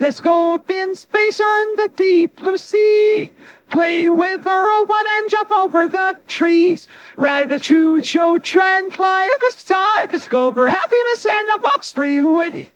Let's go up in space on the deep blue sea. Play with our robot and jump over the trees. Ride the choo-choo train, fly the sky, discover happiness and a box free.